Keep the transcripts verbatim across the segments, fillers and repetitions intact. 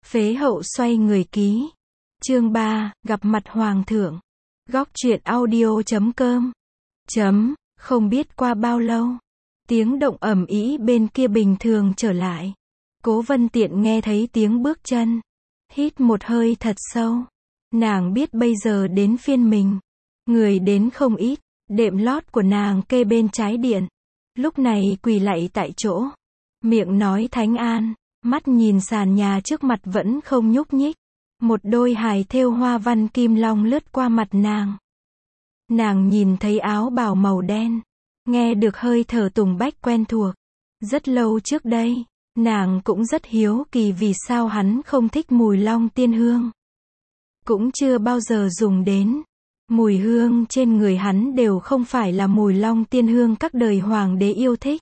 Phế hậu xoay người ký. Chương ba, gặp mặt hoàng thượng. Góc truyện audio chấm com. Chấm, không biết qua bao lâu, tiếng động ầm ĩ bên kia bình thường trở lại. Cố Vân Tiện nghe thấy tiếng bước chân, hít một hơi thật sâu. Nàng biết bây giờ đến phiên mình. Người đến không ít, đệm lót của nàng kê bên trái điện. Lúc này quỳ lạy tại chỗ, miệng nói thánh an, mắt nhìn sàn nhà trước mặt vẫn không nhúc nhích. Một đôi hài thêu hoa văn kim long lướt qua mặt nàng. Nàng nhìn thấy áo bào màu đen, nghe được hơi thở Tùng Bách quen thuộc. Rất lâu trước đây, nàng cũng rất hiếu kỳ vì sao hắn không thích mùi long tiên hương. Cũng chưa bao giờ dùng đến. Mùi hương trên người hắn đều không phải là mùi long tiên hương các đời hoàng đế yêu thích,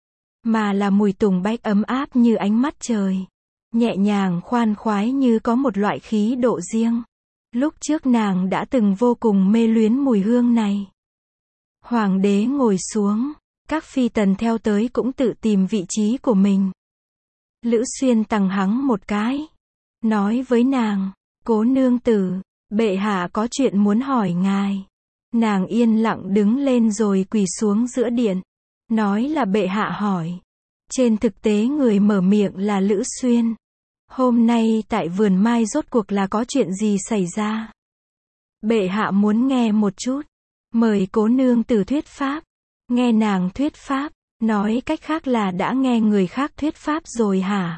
mà là mùi Tùng Bách ấm áp như ánh mắt trời. Nhẹ nhàng khoan khoái như có một loại khí độ riêng. Lúc trước nàng đã từng vô cùng mê luyến mùi hương này. Hoàng đế ngồi xuống, các phi tần theo tới cũng tự tìm vị trí của mình. Lữ Xuyên tằng hắng một cái, nói với nàng, cố nương tử, bệ hạ có chuyện muốn hỏi ngài. Nàng yên lặng đứng lên rồi quỳ xuống giữa điện, nói là bệ hạ hỏi. Trên thực tế người mở miệng là Lữ Xuyên. Hôm nay tại vườn mai rốt cuộc là có chuyện gì xảy ra? Bệ hạ muốn nghe một chút. Mời cố nương tử thuyết pháp. Nghe nàng thuyết pháp, nói cách khác là đã nghe người khác thuyết pháp rồi hả?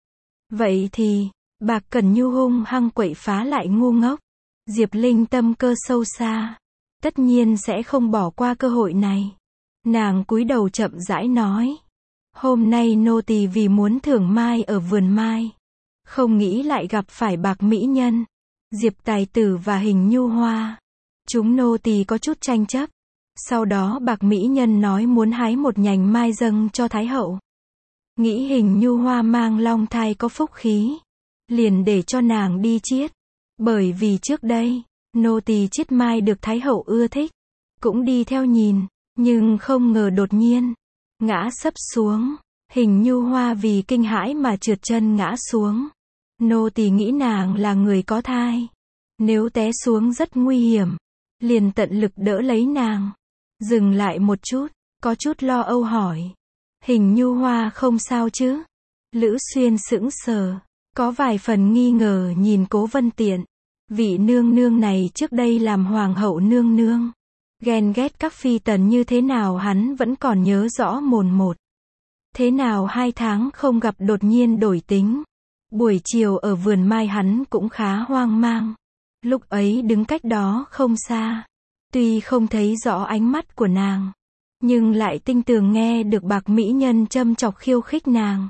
Vậy thì, Bạc Cẩn Nhu hung hăng quậy phá lại ngu ngốc. Diệp Linh tâm cơ sâu xa, tất nhiên sẽ không bỏ qua cơ hội này. Nàng cúi đầu chậm rãi nói. Hôm nay nô tỳ vì muốn thưởng mai ở vườn mai, không nghĩ lại gặp phải Bạc mỹ nhân, Diệp tài tử và Hình Nhu hoa. Chúng nô tỳ có chút tranh chấp. Sau đó Bạc mỹ nhân nói muốn hái một nhành mai dâng cho Thái hậu. Nghĩ Hình Nhu hoa mang long thai có phúc khí, liền để cho nàng đi chiết. Bởi vì trước đây, nô tỳ chiết mai được Thái hậu ưa thích, cũng đi theo nhìn, nhưng không ngờ đột nhiên ngã sấp xuống. Hình Nhu hoa vì kinh hãi mà trượt chân ngã xuống. Nô tỳ nghĩ nàng là người có thai, nếu té xuống rất nguy hiểm, liền tận lực đỡ lấy nàng. Dừng lại một chút, có chút lo âu hỏi, Hình Nhu hoa không sao chứ? Lữ Xuyên sững sờ, có vài phần nghi ngờ nhìn Cố Vân Tiện. Vị nương nương này trước đây làm hoàng hậu nương nương, ghen ghét các phi tần như thế nào hắn vẫn còn nhớ rõ mồn một. Thế nào hai tháng không gặp đột nhiên đổi tính. Buổi chiều ở vườn mai hắn cũng khá hoang mang. Lúc ấy đứng cách đó không xa, tuy không thấy rõ ánh mắt của nàng, nhưng lại tinh tường nghe được Bạc mỹ nhân châm chọc khiêu khích nàng.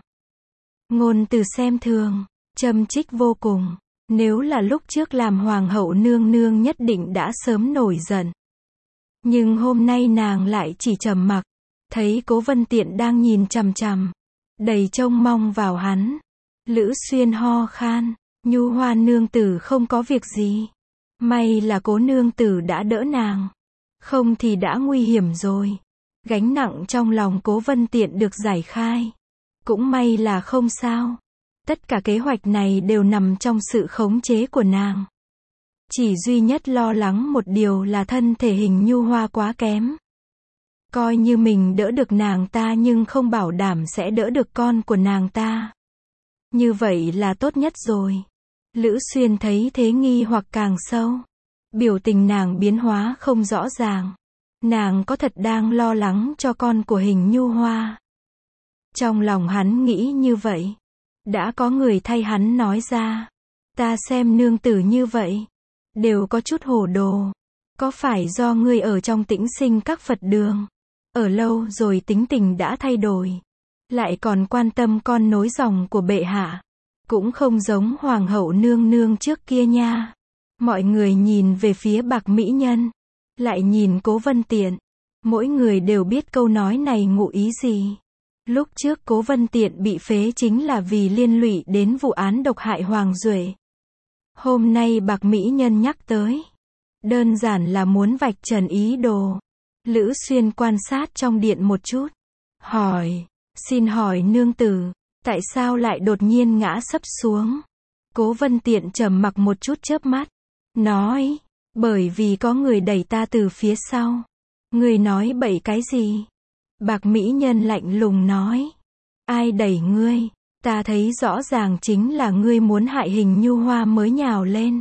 Ngôn từ xem thường, châm chích vô cùng. Nếu là lúc trước làm hoàng hậu nương nương nhất định đã sớm nổi giận. Nhưng hôm nay nàng lại chỉ trầm mặc. Thấy Cố Vân Tiện đang nhìn chằm chằm, đầy trông mong vào hắn. Lữ Xuyên ho khan, Nhu hoa nương tử không có việc gì. May là cố nương tử đã đỡ nàng, không thì đã nguy hiểm rồi. Gánh nặng trong lòng Cố Vân Tiện được giải khai. Cũng may là không sao. Tất cả kế hoạch này đều nằm trong sự khống chế của nàng. Chỉ duy nhất lo lắng một điều là thân thể Hình Nhu hoa quá kém. Coi như mình đỡ được nàng ta nhưng không bảo đảm sẽ đỡ được con của nàng ta. Như vậy là tốt nhất rồi. Lữ Xuyên thấy thế nghi hoặc càng sâu. Biểu tình nàng biến hóa không rõ ràng. Nàng có thật đang lo lắng cho con của Hình Nhu hoa. Trong lòng hắn nghĩ như vậy. Đã có người thay hắn nói ra. Ta xem nương tử như vậy, đều có chút hồ đồ. Có phải do ngươi ở trong tĩnh sinh các Phật đường, ở lâu rồi tính tình đã thay đổi, lại còn quan tâm con nối dòng của bệ hạ. Cũng không giống hoàng hậu nương nương trước kia nha. Mọi người nhìn về phía Bạc mỹ nhân, lại nhìn Cố Vân Tiện. Mỗi người đều biết câu nói này ngụ ý gì. Lúc trước Cố Vân Tiện bị phế chính là vì liên lụy đến vụ án độc hại Hoàng Duệ. Hôm nay Bạc mỹ nhân nhắc tới, đơn giản là muốn vạch trần ý đồ. Lữ Xuyên quan sát trong điện một chút, hỏi, xin hỏi nương tử, tại sao lại đột nhiên ngã sấp xuống? Cố Vân Tiện trầm mặc một chút chớp mắt, nói, bởi vì có người đẩy ta từ phía sau. Ngươi nói bậy cái gì? Bạc mỹ nhân lạnh lùng nói, ai đẩy ngươi? Ta thấy rõ ràng chính là ngươi muốn hại Hình Nhu Hoa mới nhào lên.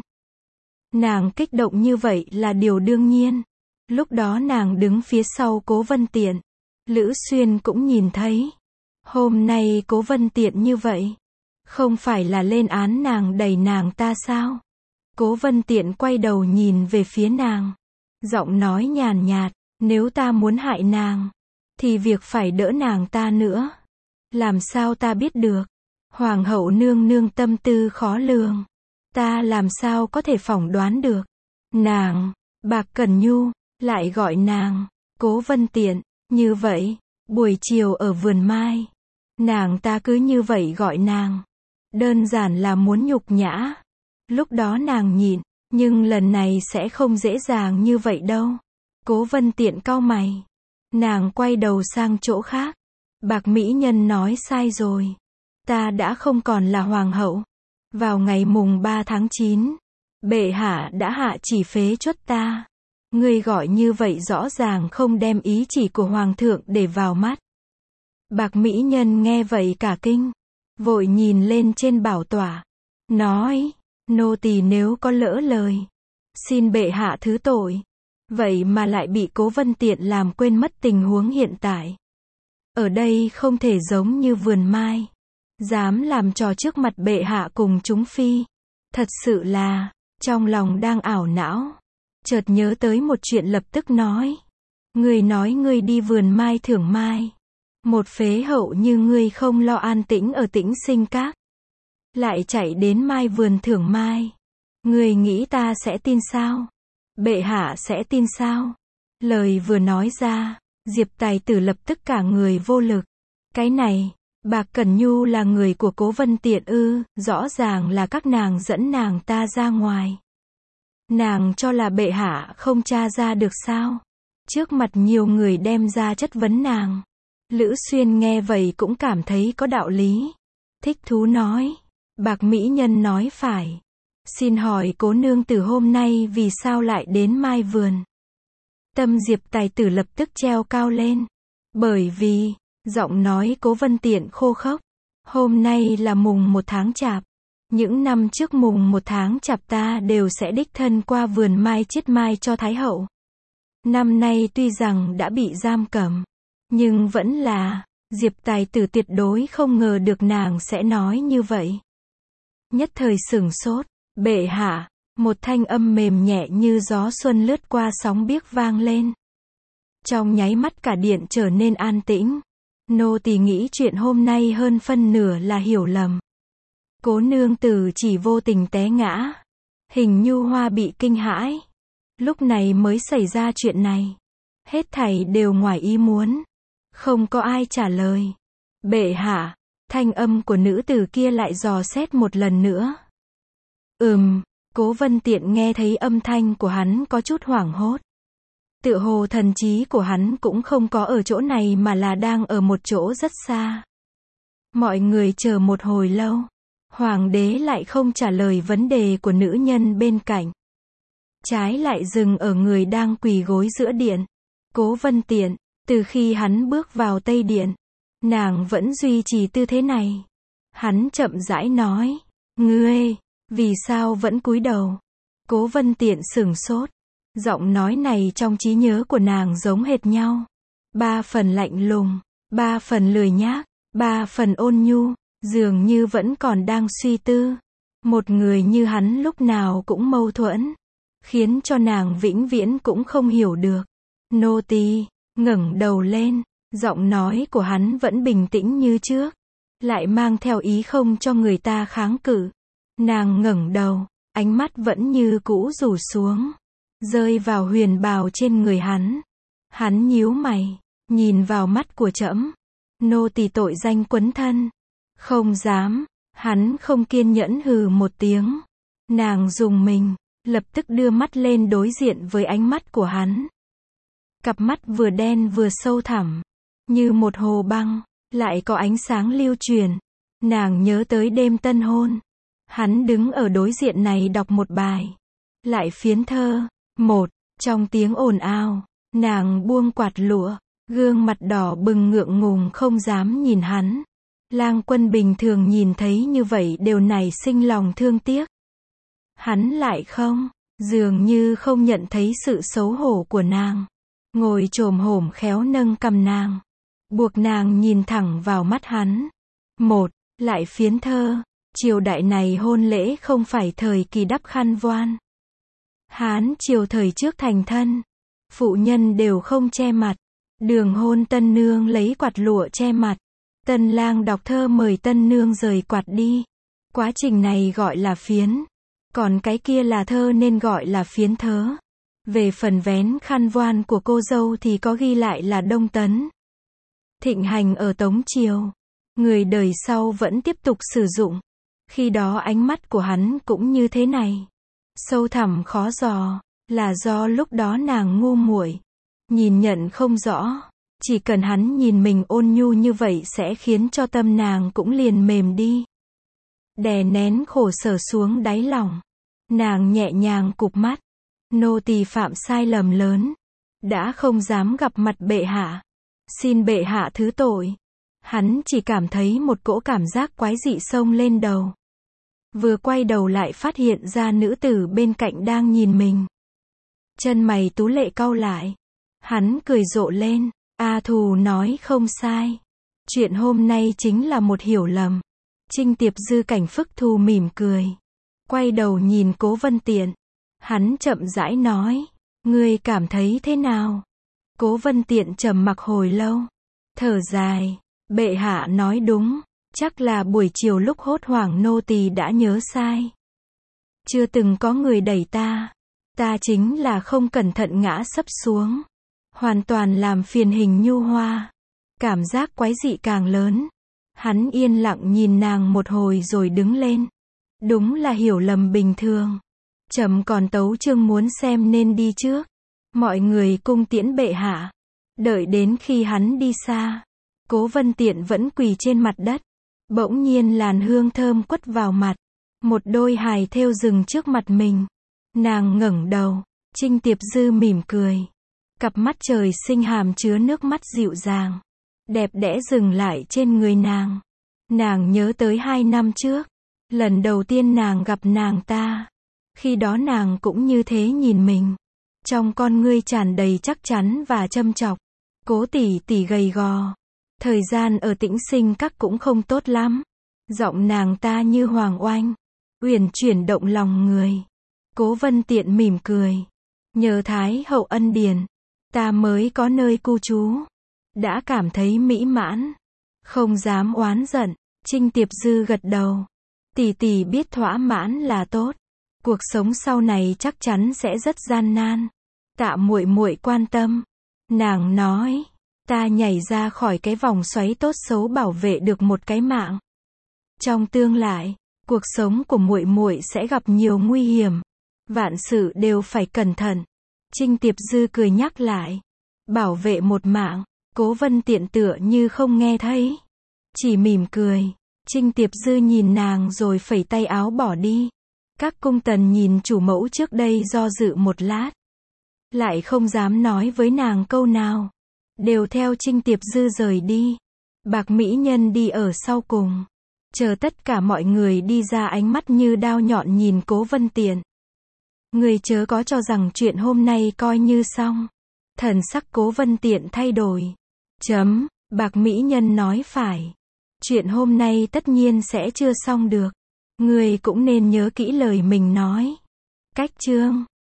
Nàng kích động như vậy là điều đương nhiên. Lúc đó nàng đứng phía sau Cố Vân Tiện. Lữ Xuyên cũng nhìn thấy. Hôm nay Cố Vân Tiện như vậy, không phải là lên án nàng đẩy nàng ta sao? Cố Vân Tiện quay đầu nhìn về phía nàng. Giọng nói nhàn nhạt, nếu ta muốn hại nàng, thì việc phải đỡ nàng ta nữa. Làm sao ta biết được? Hoàng hậu nương nương tâm tư khó lường. Ta làm sao có thể phỏng đoán được? Nàng, Bạc Cẩn Nhu, lại gọi nàng, Cố Vân Tiện, như vậy, buổi chiều ở vườn mai. Nàng ta cứ như vậy gọi nàng. Đơn giản là muốn nhục nhã. Lúc đó nàng nhịn, nhưng lần này sẽ không dễ dàng như vậy đâu. Cố Vân Tiện cau mày. Nàng quay đầu sang chỗ khác. Bạc mỹ nhân nói sai rồi. Ta đã không còn là hoàng hậu. Vào ngày mùng ba tháng chín, bệ hạ đã hạ chỉ phế truất ta. Ngươi gọi như vậy rõ ràng không đem ý chỉ của hoàng thượng để vào mắt. Bạc mỹ nhân nghe vậy cả kinh, vội nhìn lên trên bảo tọa, nói, nô tỳ nếu có lỡ lời, xin bệ hạ thứ tội. Vậy mà lại bị Cố Vân Tiện làm quên mất tình huống hiện tại. Ở đây không thể giống như vườn mai, dám làm trò trước mặt bệ hạ cùng chúng phi. Thật sự là, trong lòng đang ảo não, chợt nhớ tới một chuyện lập tức nói. Ngươi nói ngươi đi vườn mai thưởng mai. Một phế hậu như ngươi không lo an tĩnh ở Tĩnh Sinh Các, lại chạy đến mai vườn thưởng mai. Ngươi nghĩ ta sẽ tin sao? Bệ hạ sẽ tin sao? Lời vừa nói ra, Diệp Tài Tử lập tức cả người vô lực. Cái này, Bạc Cẩn Nhu là người của Cố Vân Tiện ư? Rõ ràng là các nàng dẫn nàng ta ra ngoài. Nàng cho là bệ hạ không tra ra được sao? Trước mặt nhiều người đem ra chất vấn nàng. Lữ Xuyên nghe vậy cũng cảm thấy có đạo lý. Thích thú nói. Bạc mỹ nhân nói phải. Xin hỏi Cố nương tử hôm nay vì sao lại đến mai vườn? Tâm Diệp Tài Tử lập tức treo cao lên. Bởi vì, giọng nói Cố Vân Tiện khô khốc. Hôm nay là mùng một tháng chạp. Những năm trước mùng một tháng chạp ta đều sẽ đích thân qua vườn mai chiết mai cho Thái hậu. Năm nay tuy rằng đã bị giam cầm, nhưng vẫn là, Diệp Tài Tử tuyệt đối không ngờ được nàng sẽ nói như vậy. Nhất thời sửng sốt, bệ hạ, một thanh âm mềm nhẹ như gió xuân lướt qua sóng biếc vang lên. Trong nháy mắt cả điện trở nên an tĩnh. Nô tỳ nghĩ chuyện hôm nay hơn phân nửa là hiểu lầm. Cố nương tử chỉ vô tình té ngã. Hình Nhu Hoa bị kinh hãi. Lúc này mới xảy ra chuyện này. Hết thảy đều ngoài ý muốn. Không có ai trả lời. Bệ hạ, thanh âm của nữ tử kia lại dò xét một lần nữa. Ừm, Cố Vân Tiện nghe thấy âm thanh của hắn có chút hoảng hốt. Tựa hồ thần trí của hắn cũng không có ở chỗ này mà là đang ở một chỗ rất xa. Mọi người chờ một hồi lâu. Hoàng đế lại không trả lời vấn đề của nữ nhân bên cạnh. Trái lại dừng ở người đang quỳ gối giữa điện. Cố Vân Tiện, từ khi hắn bước vào Tây Điện, nàng vẫn duy trì tư thế này. Hắn chậm rãi nói, ngươi, vì sao vẫn cúi đầu? Cố Vân Tiện sửng sốt. Giọng nói này trong trí nhớ của nàng giống hệt nhau. Ba phần lạnh lùng, ba phần lười nhác, ba phần ôn nhu, dường như vẫn còn đang suy tư. Một người như hắn lúc nào cũng mâu thuẫn, khiến cho nàng vĩnh viễn cũng không hiểu được. Nô tỳ ngẩng đầu lên, giọng nói của hắn vẫn bình tĩnh như trước, lại mang theo ý không cho người ta kháng cự. Nàng ngẩng đầu, ánh mắt vẫn như cũ rủ xuống, rơi vào huyền bào trên người hắn. Hắn nhíu mày, nhìn vào mắt của trẫm. Nô tỳ tội danh quấn thân. Không dám. Hắn không kiên nhẫn hừ một tiếng. Nàng rùng mình, lập tức đưa mắt lên đối diện với ánh mắt của hắn. Cặp mắt vừa đen vừa sâu thẳm, như một hồ băng, lại có ánh sáng lưu truyền. Nàng nhớ tới đêm tân hôn. Hắn đứng ở đối diện này đọc một bài. Lại phiến thơ. Một. Trong tiếng ồn ào, nàng buông quạt lụa, gương mặt đỏ bừng ngượng ngùng không dám nhìn hắn. Lang Quân bình thường nhìn thấy như vậy đều nảy sinh lòng thương tiếc. Hắn lại không, dường như không nhận thấy sự xấu hổ của nàng. Ngồi chồm hổm khéo nâng cằm nàng, buộc nàng nhìn thẳng vào mắt hắn. Một. Lại phiến thơ. Triều đại này hôn lễ không phải thời kỳ đắp khăn voan. Hán triều thời trước thành thân, phụ nhân đều không che mặt. Đường hôn tân nương lấy quạt lụa che mặt. Tân lang đọc thơ mời tân nương rời quạt đi. Quá trình này gọi là phiến. Còn cái kia là thơ nên gọi là phiến thớ. Về phần vén khăn voan của cô dâu thì có ghi lại là đông tấn. Thịnh hành ở Tống Triều. Người đời sau vẫn tiếp tục sử dụng. Khi đó ánh mắt của hắn cũng như thế này. Sâu thẳm khó dò, là do lúc đó nàng ngu muội, nhìn nhận không rõ. Chỉ cần hắn nhìn mình ôn nhu như vậy sẽ khiến cho tâm nàng cũng liền mềm đi. Đè nén khổ sở xuống đáy lòng. Nàng nhẹ nhàng cụp mắt. Nô tỳ phạm sai lầm lớn. Đã không dám gặp mặt bệ hạ. Xin bệ hạ thứ tội. Hắn chỉ cảm thấy một cỗ cảm giác quái dị xông lên đầu. Vừa quay đầu lại phát hiện ra nữ tử bên cạnh đang nhìn mình. Chân mày tú lệ cau lại. Hắn cười rộ lên. A Thù nói không sai. Chuyện hôm nay chính là một hiểu lầm. Trinh Tiệp Dư cảnh phức thù mỉm cười. Quay đầu nhìn Cố Vân Tiện. Hắn chậm rãi nói. Ngươi cảm thấy thế nào? Cố Vân Tiện trầm mặc hồi lâu. Thở dài. Bệ hạ nói đúng. Chắc là buổi chiều lúc hốt hoảng nô tỳ đã nhớ sai. Chưa từng có người đẩy ta. Ta chính là không cẩn thận ngã sấp xuống. Hoàn toàn làm phiền Hình Nhu Hoa. Cảm giác quái dị càng lớn. Hắn yên lặng nhìn nàng một hồi rồi đứng lên. Đúng là hiểu lầm bình thường. Trẫm còn tấu chương muốn xem nên đi trước. Mọi người cung tiễn bệ hạ. Đợi đến khi hắn đi xa. Cố Vân Tiện vẫn quỳ trên mặt đất. Bỗng nhiên làn hương thơm quất vào mặt. Một đôi hài thêu dừng trước mặt mình. Nàng ngẩng đầu. Trinh Tiệp Dư mỉm cười. Cặp mắt trời sinh hàm chứa nước mắt dịu dàng. Đẹp đẽ dừng lại trên người nàng. Nàng nhớ tới hai năm trước. Lần đầu tiên nàng gặp nàng ta. Khi đó nàng cũng như thế nhìn mình. Trong con ngươi tràn đầy chắc chắn và châm chọc. Cố tỷ tỷ gầy gò. Thời gian ở Tĩnh Sinh Các cũng không tốt lắm. Giọng nàng ta như hoàng oanh. Uyển chuyển động lòng người. Cố Vân Tiện mỉm cười. Nhờ Thái hậu ân điển. Ta mới có nơi cư trú. Đã cảm thấy mỹ mãn. Không dám oán giận. Trinh Tiệp Dư gật đầu. Tỷ tỷ biết thỏa mãn là tốt. Cuộc sống sau này chắc chắn sẽ rất gian nan. Tạ muội muội quan tâm. Nàng nói. Ta nhảy ra khỏi cái vòng xoáy tốt xấu bảo vệ được một cái mạng. Trong tương lai, cuộc sống của muội muội sẽ gặp nhiều nguy hiểm. Vạn sự đều phải cẩn thận. Trinh Tiệp Dư cười nhắc lại. Bảo vệ một mạng. Cố Vân Tiện tựa như không nghe thấy. Chỉ mỉm cười. Trinh Tiệp Dư nhìn nàng rồi phẩy tay áo bỏ đi. Các cung tần nhìn chủ mẫu trước đây do dự một lát. Lại không dám nói với nàng câu nào. Đều theo Trinh Tiệp Dư rời đi. Bạc mỹ nhân đi ở sau cùng. Chờ tất cả mọi người đi ra ánh mắt như đao nhọn nhìn Cố Vân Tiện. Người chớ có cho rằng chuyện hôm nay coi như xong. Thần sắc Cố Vân Tiện thay đổi. Chấm, bạc mỹ nhân nói phải. Chuyện hôm nay tất nhiên sẽ chưa xong được. Người cũng nên nhớ kỹ lời mình nói. Cách chương